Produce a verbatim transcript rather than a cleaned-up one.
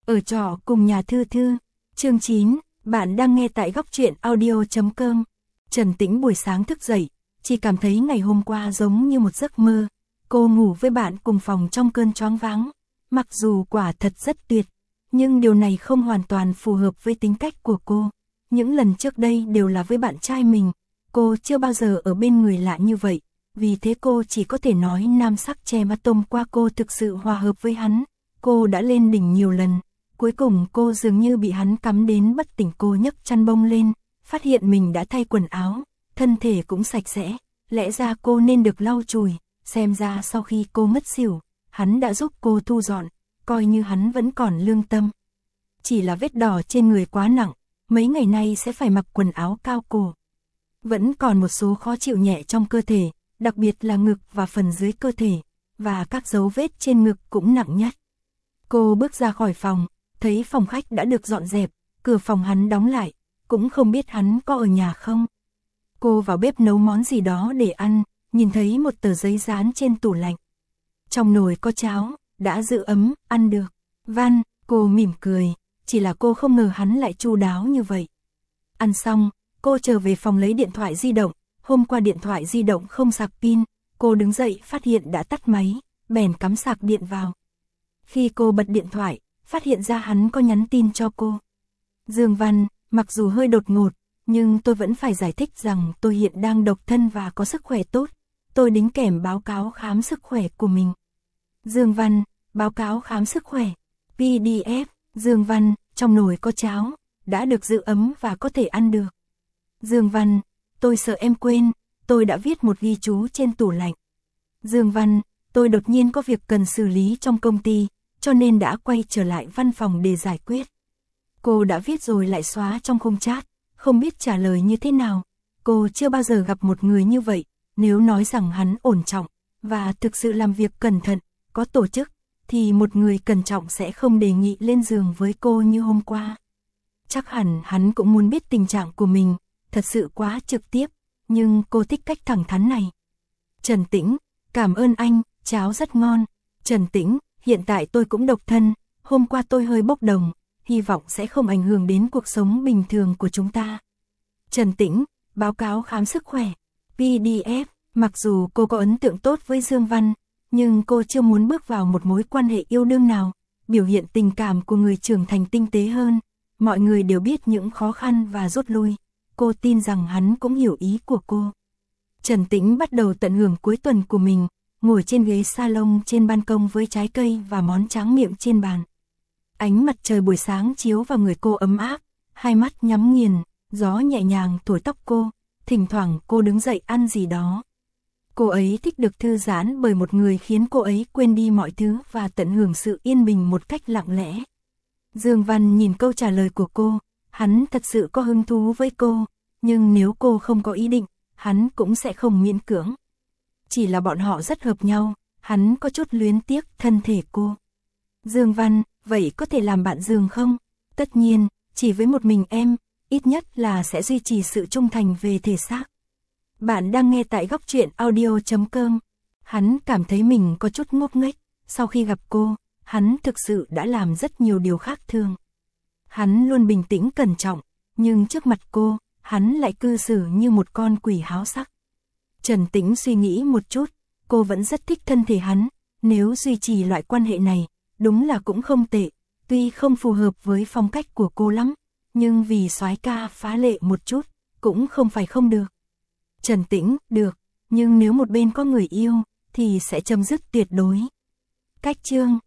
Ở trọ cùng nhà Thư Thư. Chương chín, bạn đang nghe tại góc truyện audio chấm com. Trần Tĩnh buổi sáng thức dậy, chỉ cảm thấy ngày hôm qua giống như một giấc mơ. Cô ngủ với bạn cùng phòng trong cơn choáng váng. Mặc dù quả thật rất tuyệt, nhưng điều này không hoàn toàn phù hợp với tính cách của cô. Những lần trước đây đều là với bạn trai mình, cô chưa bao giờ ở bên người lạ như vậy. Vì thế cô chỉ có thể nói nam sắc che mắt tôm qua cô thực sự hòa hợp với hắn. Cô đã lên đỉnh nhiều lần, cuối cùng cô dường như bị hắn cắm đến bất tỉnh. Cô nhấc chăn bông lên, phát hiện mình đã thay quần áo, thân thể cũng sạch sẽ. Lẽ ra cô nên được lau chùi, xem ra sau khi cô ngất xỉu, hắn đã giúp cô thu dọn, coi như hắn vẫn còn lương tâm. Chỉ là vết đỏ trên người quá nặng, mấy ngày nay sẽ phải mặc quần áo cao cổ. Vẫn còn một số khó chịu nhẹ trong cơ thể, đặc biệt là ngực và phần dưới cơ thể, và các dấu vết trên ngực cũng nặng nhất. Cô bước ra khỏi phòng, thấy phòng khách đã được dọn dẹp, cửa phòng hắn đóng lại, cũng không biết hắn có ở nhà không. Cô vào bếp nấu món gì đó để ăn, nhìn thấy một tờ giấy dán trên tủ lạnh. Trong nồi có cháo, đã giữ ấm, ăn được. Văn, cô mỉm cười, chỉ là cô không ngờ hắn lại chu đáo như vậy. Ăn xong, cô trở về phòng lấy điện thoại di động, hôm qua điện thoại di động không sạc pin, cô đứng dậy phát hiện đã tắt máy, bèn cắm sạc điện vào. Khi cô bật điện thoại, phát hiện ra hắn có nhắn tin cho cô. Dương Văn, mặc dù hơi đột ngột, nhưng tôi vẫn phải giải thích rằng tôi hiện đang độc thân và có sức khỏe tốt. Tôi đính kèm báo cáo khám sức khỏe của mình. Dương Văn, báo cáo khám sức khỏe. pê đê ép, Dương Văn, trong nồi có cháo, đã được giữ ấm và có thể ăn được. Dương Văn, tôi sợ em quên, tôi đã viết một ghi chú trên tủ lạnh. Dương Văn, tôi đột nhiên có việc cần xử lý trong công ty, cho nên đã quay trở lại văn phòng để giải quyết. Cô đã viết rồi lại xóa trong khung chat, không biết trả lời như thế nào. Cô chưa bao giờ gặp một người như vậy, nếu nói rằng hắn ổn trọng, và thực sự làm việc cẩn thận, có tổ chức, thì một người cẩn trọng sẽ không đề nghị lên giường với cô như hôm qua. Chắc hẳn hắn cũng muốn biết tình trạng của mình, thật sự quá trực tiếp, nhưng cô thích cách thẳng thắn này. Trần Tĩnh, cảm ơn anh, cháo rất ngon. Trần Tĩnh, hiện tại tôi cũng độc thân, hôm qua tôi hơi bốc đồng, hy vọng sẽ không ảnh hưởng đến cuộc sống bình thường của chúng ta. Trần Tĩnh, báo cáo khám sức khỏe. pê đê ép, mặc dù cô có ấn tượng tốt với Dương Văn, nhưng cô chưa muốn bước vào một mối quan hệ yêu đương nào. Biểu hiện tình cảm của người trưởng thành tinh tế hơn, mọi người đều biết những khó khăn và rút lui. Cô tin rằng hắn cũng hiểu ý của cô. Trần Tĩnh bắt đầu tận hưởng cuối tuần của mình, ngồi trên ghế salon trên ban công với trái cây và món tráng miệng trên bàn. Ánh mặt trời buổi sáng chiếu vào người cô ấm áp, hai mắt nhắm nghiền, gió nhẹ nhàng thổi tóc cô, thỉnh thoảng cô đứng dậy ăn gì đó. Cô ấy thích được thư giãn bởi một người khiến cô ấy quên đi mọi thứ và tận hưởng sự yên bình một cách lặng lẽ. Dương Văn nhìn câu trả lời của cô, hắn thật sự có hứng thú với cô, nhưng nếu cô không có ý định, hắn cũng sẽ không miễn cưỡng. Chỉ là bọn họ rất hợp nhau, hắn có chút luyến tiếc thân thể cô. Dương Văn, vậy có thể làm bạn giường không? Tất nhiên, chỉ với một mình em, ít nhất là sẽ duy trì sự trung thành về thể xác. Bạn đang nghe tại góc truyện audio chấm com. Hắn cảm thấy mình có chút ngốc nghếch, sau khi gặp cô, hắn thực sự đã làm rất nhiều điều khác thường. Hắn luôn bình tĩnh cẩn trọng, nhưng trước mặt cô, hắn lại cư xử như một con quỷ háo sắc. Trần Tĩnh suy nghĩ một chút, cô vẫn rất thích thân thể hắn, nếu duy trì loại quan hệ này, đúng là cũng không tệ, tuy không phù hợp với phong cách của cô lắm, nhưng vì soái ca phá lệ một chút, cũng không phải không được. Trần Tĩnh, được, nhưng nếu một bên có người yêu, thì sẽ chấm dứt tuyệt đối. Cách chương